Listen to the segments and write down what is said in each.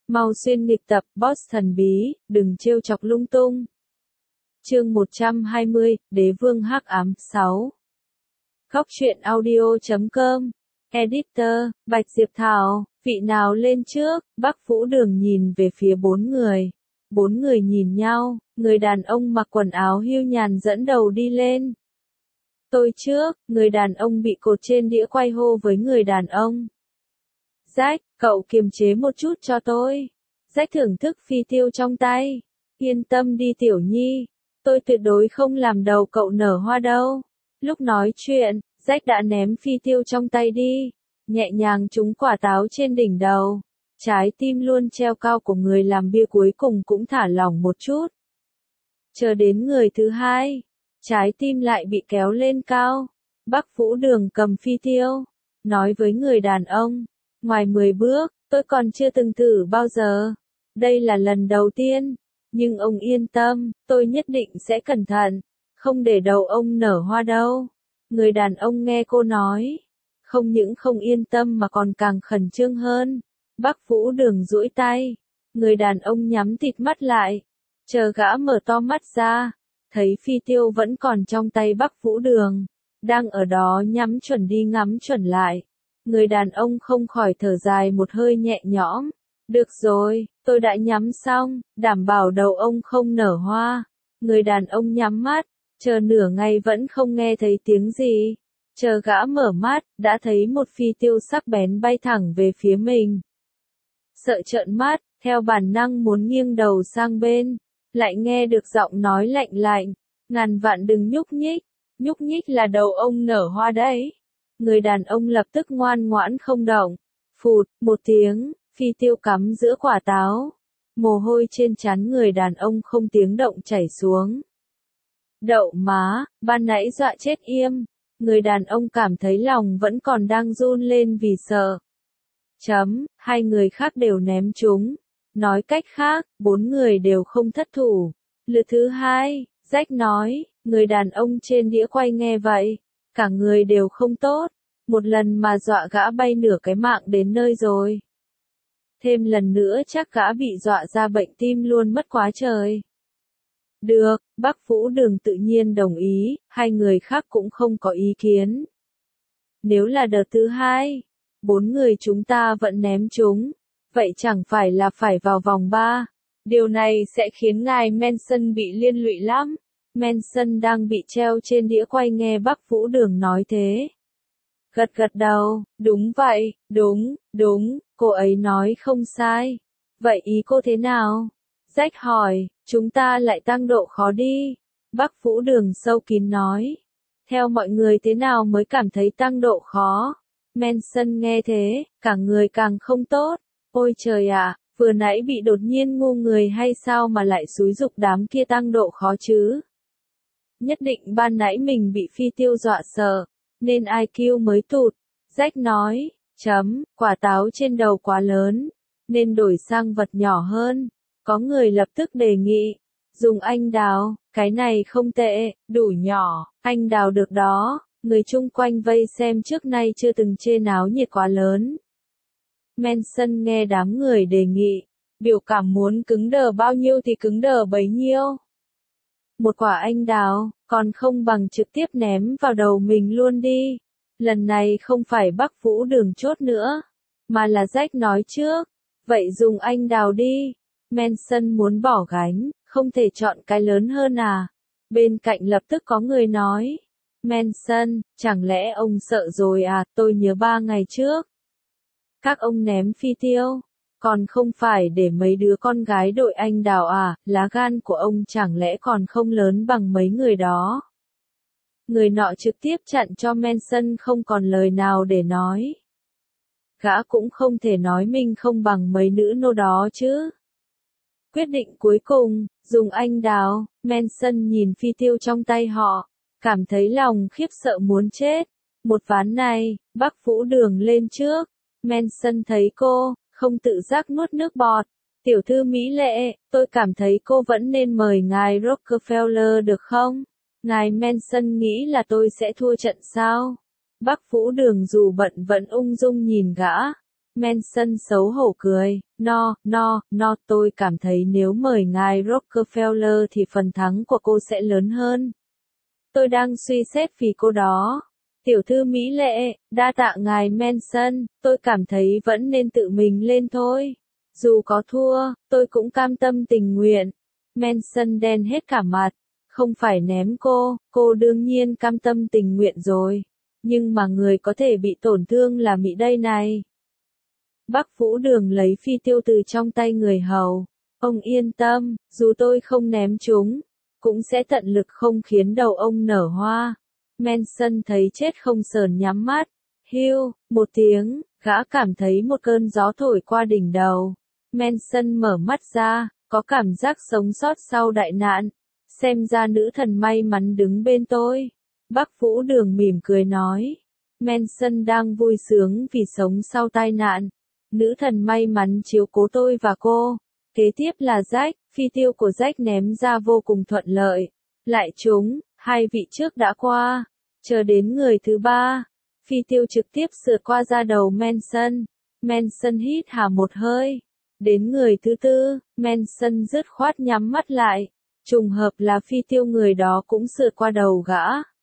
Mau xuyên nghịch tập, boss thần bí, đừng trêu chọc lung tung. Chương 120, Đế vương hắc ám 6. Góc truyện audio.com. Editor, Bạch Diệp Thảo, vị nào lên trước? Bắc Vũ Đường nhìn về phía bốn người. Bốn người nhìn nhau, người đàn ông mặc quần áo hưu nhàn dẫn đầu đi lên. Tôi trước, người đàn ông bị cột trên đĩa quay hô với người đàn ông. Rách, cậu kiềm chế một chút cho tôi. Rách thưởng thức phi tiêu trong tay. Yên tâm đi Tiểu Nhi, tôi tuyệt đối không làm đầu cậu nở hoa đâu. Lúc nói chuyện, Rách đã ném phi tiêu trong tay đi, nhẹ nhàng trúng quả táo trên đỉnh đầu. Trái tim luôn treo cao của người làm bia cuối cùng cũng thả lỏng một chút. Chờ đến người thứ hai, trái tim lại bị kéo lên cao. Bắc Vũ Đường cầm phi tiêu, nói với người đàn ông, ngoài 10 bước, tôi còn chưa từng thử bao giờ. Đây là lần đầu tiên, nhưng ông yên tâm, tôi nhất định sẽ cẩn thận, không để đầu ông nở hoa đâu. Người đàn ông nghe cô nói, không những không yên tâm mà còn càng khẩn trương hơn. Bắc Vũ Đường duỗi tay, người đàn ông nhắm tịt mắt lại, chờ gã mở to mắt ra, thấy phi tiêu vẫn còn trong tay Bắc Vũ Đường, đang ở đó nhắm chuẩn đi ngắm chuẩn lại. Người đàn ông không khỏi thở dài một hơi nhẹ nhõm. Được rồi, tôi đã nhắm xong, đảm bảo đầu ông không nở hoa. Người đàn ông nhắm mắt, chờ nửa ngày vẫn không nghe thấy tiếng gì. Chờ gã mở mắt, đã thấy một phi tiêu sắc bén bay thẳng về phía mình. Sợ trợn mắt, theo bản năng muốn nghiêng đầu sang bên, lại nghe được giọng nói lạnh lạnh, ngàn vạn đừng nhúc nhích là đầu ông nở hoa đấy. Người đàn ông lập tức ngoan ngoãn không động. Phụt, một tiếng, phi tiêu cắm giữa quả táo. Mồ hôi trên trán người đàn ông không tiếng động chảy xuống. Đậu má, ban nãy dọa chết im. Người đàn ông cảm thấy lòng vẫn còn đang run lên vì sợ. Hai người khác đều ném chúng. Nói cách khác, bốn người đều không thất thủ. Lượt thứ hai, Rách nói, người đàn ông trên đĩa quay nghe vậy. Cả người đều không tốt. Một lần mà dọa gã bay nửa cái mạng đến nơi rồi. Thêm lần nữa chắc gã bị dọa ra bệnh tim luôn mất quá trời. Được, Bắc Vũ Đường tự nhiên đồng ý, hai người khác cũng không có ý kiến. Nếu là đợt thứ hai, bốn người chúng ta vẫn ném chúng, vậy chẳng phải là phải vào vòng 3. Điều này sẽ khiến ngài Manson bị liên lụy lắm. Manson đang bị treo trên đĩa quay nghe Bắc Vũ Đường nói thế. Gật đầu, đúng vậy, đúng, cô ấy nói không sai. Vậy ý cô thế nào? Rách hỏi, chúng ta lại tăng độ khó đi. Bắc Vũ Đường sâu kín nói. Theo mọi người thế nào mới cảm thấy tăng độ khó? Manson nghe thế, cả người càng không tốt. Ôi trời ạ, vừa nãy bị đột nhiên ngu người hay sao mà lại xúi giục đám kia tăng độ khó chứ? Nhất định ban nãy mình bị phi tiêu dọa sợ, nên IQ mới tụt. Rách nói, quả táo trên đầu quá lớn, nên đổi sang vật nhỏ hơn. Có người lập tức đề nghị, dùng anh đào, cái này không tệ, đủ nhỏ, anh đào được đó. Người chung quanh vây xem trước nay chưa từng chê náo nhiệt quá lớn. Manson nghe đám người đề nghị, biểu cảm muốn cứng đờ bao nhiêu thì cứng đờ bấy nhiêu. Một quả anh đào, còn không bằng trực tiếp ném vào đầu mình luôn đi. Lần này không phải Bắc Vũ Đường chốt nữa, mà là Rách nói trước. Vậy dùng anh đào đi. Manson muốn bỏ gánh, không thể chọn cái lớn hơn à? Bên cạnh lập tức có người nói. Manson, chẳng lẽ ông sợ rồi à? Tôi nhớ 3 ngày trước. Các ông ném phi tiêu, còn không phải để mấy đứa con gái đội anh đào à? Lá gan của ông chẳng lẽ còn không lớn bằng mấy người đó? Người nọ trực tiếp chặn cho Manson không còn lời nào để nói. Gã cũng không thể nói mình không bằng mấy nữ nô đó chứ. Quyết định cuối cùng, dùng anh đào. Manson nhìn phi tiêu trong tay họ, cảm thấy lòng khiếp sợ muốn chết. Một ván này, Bắc Vũ Đường lên trước. Manson thấy cô, không tự giác nuốt nước bọt. Tiểu thư mỹ lệ, tôi cảm thấy cô vẫn nên mời ngài Rockefeller được không? Ngài Manson nghĩ là tôi sẽ thua trận sao? Bắc Vũ Đường dù bận vẫn ung dung nhìn gã. Manson xấu hổ cười, no, tôi cảm thấy nếu mời ngài Rockefeller thì phần thắng của cô sẽ lớn hơn. Tôi đang suy xét vì cô đó. Tiểu thư mỹ lệ, đa tạ ngài Manson, tôi cảm thấy vẫn nên tự mình lên thôi. Dù có thua, tôi cũng cam tâm tình nguyện. Manson đen hết cả mặt. Không phải ném cô đương nhiên cam tâm tình nguyện rồi. Nhưng mà người có thể bị tổn thương là Mỹ đây này. Bắc Vũ Đường lấy phi tiêu từ trong tay người hầu. Ông yên tâm, dù tôi không ném chúng, cũng sẽ tận lực không khiến đầu ông nở hoa. Manson thấy chết không sờn nhắm mắt. Hiu, một tiếng, gã cảm thấy một cơn gió thổi qua đỉnh đầu. Manson mở mắt ra, có cảm giác sống sót sau đại nạn. Xem ra nữ thần may mắn đứng bên tôi. Bắc Vũ Đường mỉm cười nói. Manson đang vui sướng vì sống sau tai nạn. Nữ thần may mắn chiếu cố tôi và cô. Kế tiếp là Jack, phi tiêu của Jack ném ra vô cùng thuận lợi. Lại trúng, hai vị trước đã qua. Chờ đến người thứ ba. Phi tiêu trực tiếp sượt qua da đầu Manson. Manson hít hà một hơi. Đến người thứ tư, Manson dứt khoát nhắm mắt lại. Trùng hợp là phi tiêu người đó cũng sượt qua đầu gã.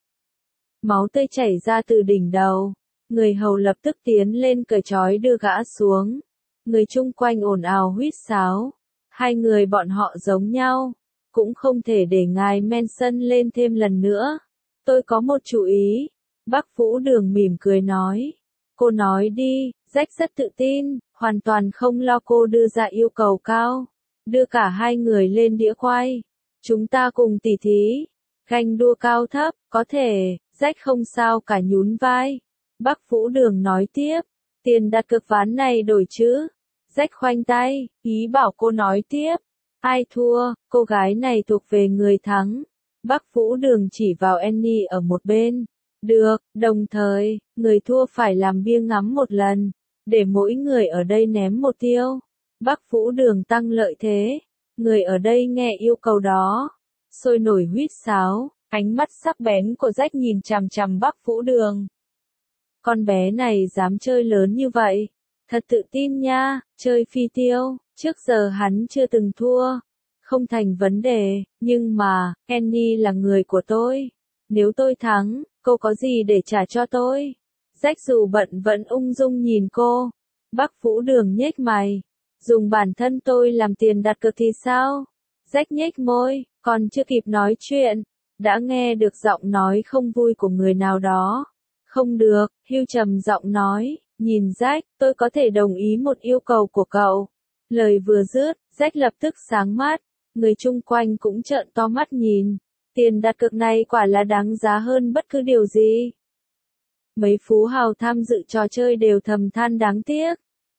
Máu tươi chảy ra từ đỉnh đầu. Người hầu lập tức tiến lên cởi trói đưa gã xuống. Người chung quanh ồn ào huýt sáo. Hai người bọn họ giống nhau. Cũng không thể để ngài Manson lên thêm lần nữa. Tôi có một chủ ý. Bắc Vũ Đường mỉm cười nói. Cô nói đi, Jack rất tự tin, hoàn toàn không lo cô đưa ra yêu cầu cao. Đưa cả hai người lên đĩa quay. Chúng ta cùng tỉ thí. Ganh đua cao thấp, có thể, Jack không sao cả nhún vai. Bắc Vũ Đường nói tiếp. Tiền đặt cược ván này đổi chứ. Jack khoanh tay, ý bảo cô nói tiếp. Ai thua, cô gái này thuộc về người thắng. Bắc Vũ Đường chỉ vào Annie ở một bên. Được, đồng thời, người thua phải làm bia ngắm một lần. Để mỗi người ở đây ném một tiêu. Bắc Vũ Đường tăng lợi thế. Người ở đây nghe yêu cầu đó. Sôi nổi huýt sáo, ánh mắt sắc bén của Jack nhìn chằm chằm Bắc Vũ Đường. Con bé này dám chơi lớn như vậy. Thật tự tin nha, chơi phi tiêu, trước giờ hắn chưa từng thua. Không thành vấn đề, nhưng mà, Annie là người của tôi. Nếu tôi thắng, cô có gì để trả cho tôi? Jack dù bận vẫn ung dung nhìn cô. Bắc Vũ Đường nhếch mày. Dùng bản thân tôi làm tiền đặt cược thì sao? Jack nhếch môi, còn chưa kịp nói chuyện. Đã nghe được giọng nói không vui của người nào đó. Không được, Hugh trầm giọng nói. Nhìn Jack, tôi có thể đồng ý một yêu cầu của cậu. Lời vừa dứt, Jack lập tức sáng mắt. Người chung quanh cũng trợn to mắt nhìn. Tiền đặt cược này quả là đáng giá hơn bất cứ điều gì. Mấy phú hào tham dự trò chơi đều thầm than đáng tiếc.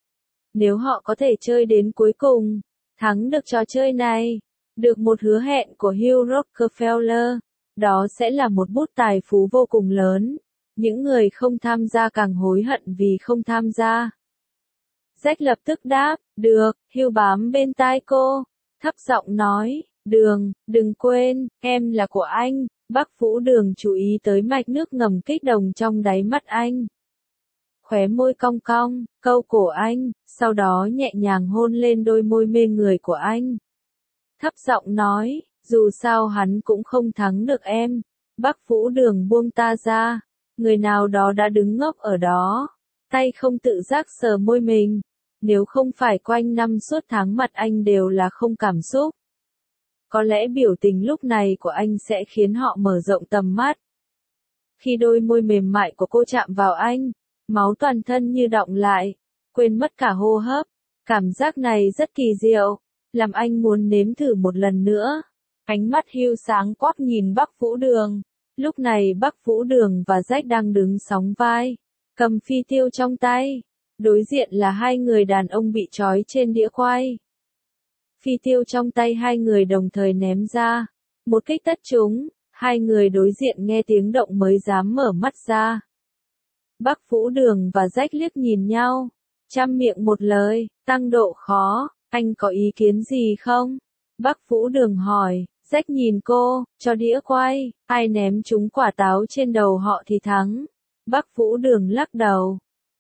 Nếu họ có thể chơi đến cuối cùng, thắng được trò chơi này, được một hứa hẹn của Hugh Rockefeller, đó sẽ là một bút tài phú vô cùng lớn. Những người không tham gia càng hối hận vì không tham gia. Jack lập tức đáp, được, Hugh bám bên tai cô, thấp giọng nói, đừng quên, em là của anh. Bắc Vũ Đường chú ý tới mạch nước ngầm kích động trong đáy mắt anh. Khóe môi cong cong, câu cổ anh, sau đó nhẹ nhàng hôn lên đôi môi mê người của anh. Thấp giọng nói, dù sao hắn cũng không thắng được em. Bắc Vũ Đường buông ta ra. Người nào đó đã đứng ngốc ở đó. Tay không tự giác sờ môi mình. Nếu không phải quanh năm suốt tháng mặt anh đều là không cảm xúc. Có lẽ biểu tình lúc này của anh sẽ khiến họ mở rộng tầm mắt. Khi đôi môi mềm mại của cô chạm vào anh, máu toàn thân như đọng lại, quên mất cả hô hấp. Cảm giác này rất kỳ diệu, làm anh muốn nếm thử một lần nữa. Ánh mắt Hugh sáng quắc nhìn Bắc Vũ Đường. Lúc này Bắc Vũ Đường và Jack đang đứng sóng vai, cầm phi tiêu trong tay. Đối diện là hai người đàn ông bị trói trên đĩa quay. Phi tiêu trong tay hai người đồng thời ném ra. Một kích tất trúng, hai người đối diện nghe tiếng động mới dám mở mắt ra. Bắc Vũ Đường và Jack liếc nhìn nhau. Trăm miệng một lời, tăng độ khó, anh có ý kiến gì không? Bắc Vũ Đường hỏi. Jack nhìn cô, cho đĩa quay, ai ném trúng quả táo trên đầu họ thì thắng. Bắc Vũ Đường lắc đầu.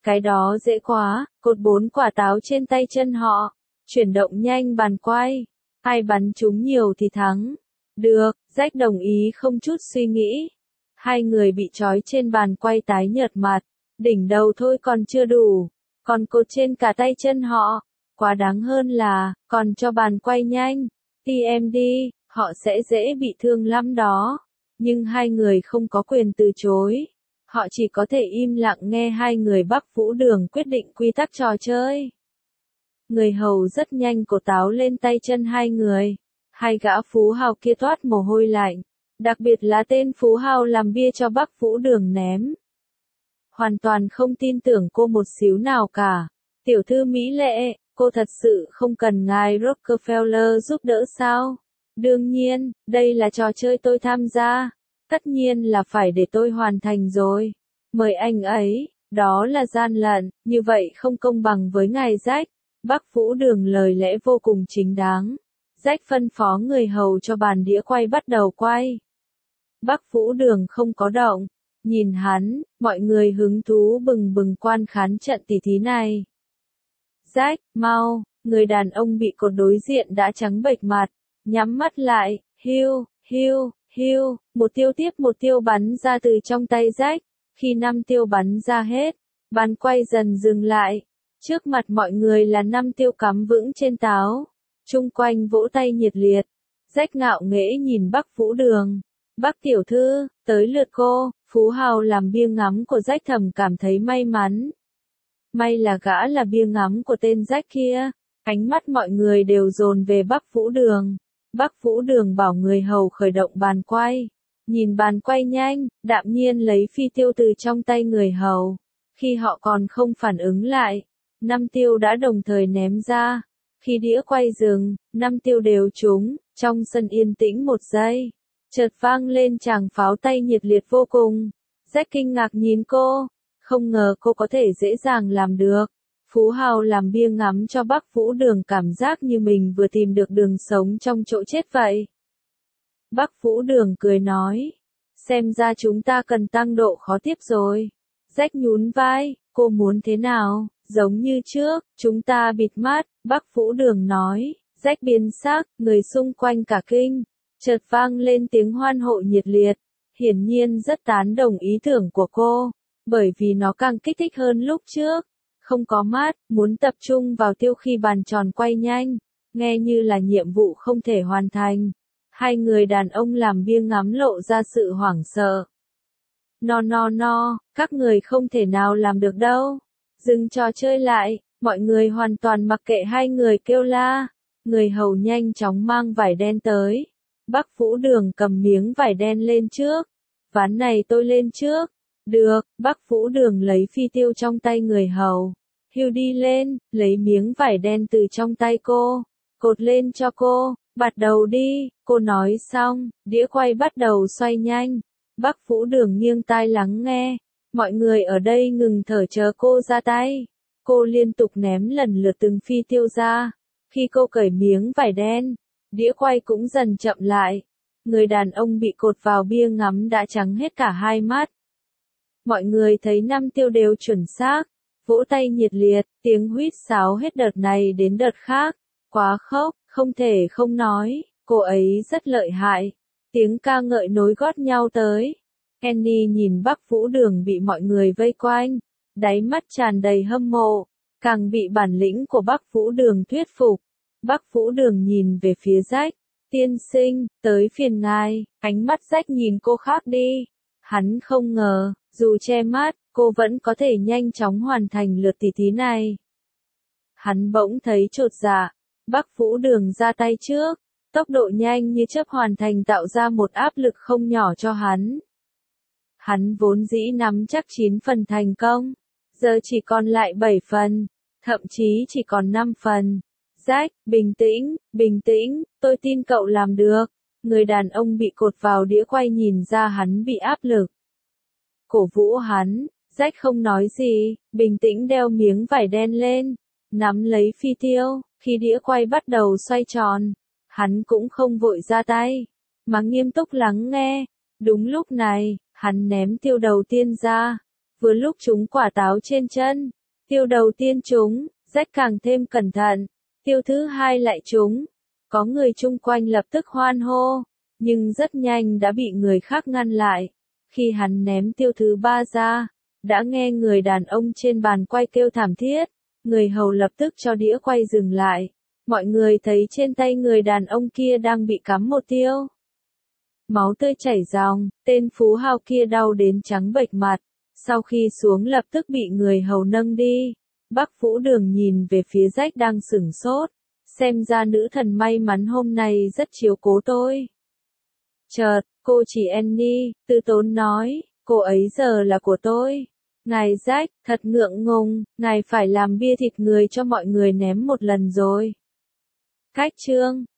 Cái đó dễ quá, cột 4 quả táo trên tay chân họ. Chuyển động nhanh bàn quay. Ai bắn trúng nhiều thì thắng. Được, Jack đồng ý không chút suy nghĩ. Hai người bị trói trên bàn quay tái nhợt mặt. Đỉnh đầu thôi còn chưa đủ. Còn cột trên cả tay chân họ. Quá đáng hơn là, còn cho bàn quay nhanh. TMD, họ sẽ dễ bị thương lắm đó. Nhưng hai người không có quyền từ chối. Họ chỉ có thể im lặng nghe hai người Bắc Vũ Đường quyết định quy tắc trò chơi. Người hầu rất nhanh cột táo lên tay chân hai người. Hai gã phú hào kia toát mồ hôi lạnh. Đặc biệt là tên phú hào làm bia cho Bắc Vũ Đường ném. Hoàn toàn không tin tưởng cô một xíu nào cả. Tiểu thư mỹ lệ, cô thật sự không cần ngài Rockefeller giúp đỡ sao? Đương nhiên, đây là trò chơi tôi tham gia. Tất nhiên là phải để tôi hoàn thành rồi. Mời anh ấy, đó là gian lận, như vậy không công bằng với ngài Jack. Bắc Vũ Đường lời lẽ vô cùng chính đáng. Jack phân phó người hầu cho bàn đĩa quay bắt đầu quay. Bắc Vũ Đường không có động. Nhìn hắn, mọi người hứng thú bừng bừng quan khán trận tỷ thí này. Jack, mau, người đàn ông bị cột đối diện đã trắng bệch mặt, nhắm mắt lại, hiu, hiu, hiu, một tiêu tiếp một tiêu bắn ra từ trong tay Jack. Khi 5 tiêu bắn ra hết, bàn quay dần dừng lại. Trước mặt mọi người là 5 tiêu cắm vững trên táo. Chung quanh vỗ tay nhiệt liệt. Jack ngạo nghễ nhìn Bắc Vũ Đường. Bắc tiểu thư, tới lượt cô. Phú hào làm bia ngắm của Jack thầm cảm thấy may mắn. May là gã là bia ngắm của tên Jack kia. Ánh mắt mọi người đều dồn về Bắc Vũ Đường. Bắc Vũ Đường bảo người hầu khởi động bàn quay. Nhìn bàn quay nhanh, đạm nhiên lấy phi tiêu từ trong tay người hầu. Khi họ còn không phản ứng lại, 5 tiêu đã đồng thời ném ra. Khi đĩa quay dừng, 5 tiêu đều trúng. Trong sân yên tĩnh một giây, chợt vang lên tràng pháo tay nhiệt liệt vô cùng. Jack kinh ngạc nhìn cô. Không ngờ cô có thể dễ dàng làm được. Phú hào làm bia ngắm cho Bắc Vũ Đường cảm giác như mình vừa tìm được đường sống trong chỗ chết vậy. Bắc Vũ Đường cười nói. Xem ra chúng ta cần tăng độ khó tiếp rồi. Jack nhún vai, cô muốn thế nào? Giống như trước, chúng ta bịt mắt, Bắc Vũ Đường nói. Jack biến sắc, người xung quanh cả kinh. Chợt vang lên tiếng hoan hô nhiệt liệt. Hiển nhiên rất tán đồng ý tưởng của cô. Bởi vì nó càng kích thích hơn lúc trước. Không có mắt, muốn tập trung vào tiêu khi bàn tròn quay nhanh. Nghe như là nhiệm vụ không thể hoàn thành. Hai người đàn ông làm bia ngắm lộ ra sự hoảng sợ. No, các người không thể nào làm được đâu. Dừng trò chơi lại, mọi người hoàn toàn mặc kệ hai người kêu la. Người hầu nhanh chóng mang vải đen tới. Bắc Vũ Đường cầm miếng vải đen lên trước. Ván này tôi lên trước. Được, Bắc Vũ Đường lấy phi tiêu trong tay người hầu. Hiu đi lên, lấy miếng vải đen từ trong tay cô. Cột lên cho cô, bắt đầu đi, cô nói xong, đĩa quay bắt đầu xoay nhanh. Bắc Vũ Đường nghiêng tai lắng nghe. Mọi người ở đây ngừng thở chờ cô ra tay. Cô liên tục ném lần lượt từng phi tiêu ra. Khi cô cởi miếng vải đen, đĩa quay cũng dần chậm lại. Người đàn ông bị cột vào bia ngắm đã trắng hết cả hai mắt. Mọi người thấy 5 tiêu đều chuẩn xác. Vỗ tay nhiệt liệt, tiếng huýt sáo hết đợt này đến đợt khác. Quá khốc, không thể không nói, cô ấy rất lợi hại. Tiếng ca ngợi nối gót nhau tới. Annie nhìn Bắc Vũ Đường bị mọi người vây quanh. Đáy mắt tràn đầy hâm mộ. Càng bị bản lĩnh của Bắc Vũ Đường thuyết phục. Bắc Vũ Đường nhìn về phía Jack. Tiên sinh, tới phiền ngài. Ánh mắt Jack nhìn cô khác đi. Hắn không ngờ, dù che mắt, cô vẫn có thể nhanh chóng hoàn thành lượt tỷ thí này. Hắn bỗng thấy chột dạ. Bắc Vũ Đường ra tay trước. Tốc độ nhanh như chớp hoàn thành tạo ra một áp lực không nhỏ cho hắn. Hắn vốn dĩ nắm chắc 9 phần thành công. Giờ chỉ còn lại 7 phần. Thậm chí chỉ còn 5 phần. Jack, bình tĩnh, tôi tin cậu làm được. Người đàn ông bị cột vào đĩa quay nhìn ra hắn bị áp lực. Cổ vũ hắn, Jack không nói gì, bình tĩnh đeo miếng vải đen lên, nắm lấy phi tiêu, khi đĩa quay bắt đầu xoay tròn. Hắn cũng không vội ra tay, mà nghiêm túc lắng nghe. Đúng lúc này, hắn ném tiêu đầu tiên ra, vừa lúc trúng quả táo trên chân. Tiêu đầu tiên trúng, Jack càng thêm cẩn thận. Tiêu thứ hai lại trúng. Có người chung quanh lập tức hoan hô, nhưng rất nhanh đã bị người khác ngăn lại. Khi hắn ném tiêu thứ ba ra, đã nghe người đàn ông trên bàn quay kêu thảm thiết. Người hầu lập tức cho đĩa quay dừng lại. Mọi người thấy trên tay người đàn ông kia đang bị cắm một tiêu. Máu tươi chảy ròng, tên phú hào kia đau đến trắng bệch mặt. Sau khi xuống lập tức bị người hầu nâng đi. Bác Vũ Đường nhìn về phía Jack đang sửng sốt. Xem ra nữ thần may mắn hôm nay rất chiếu cố tôi. Chợt, cô chỉ Annie, từ tốn nói, cô ấy giờ là của tôi. Ngài Jack, thật ngượng ngùng, ngài phải làm bia thịt người cho mọi người ném một lần rồi. Cách chương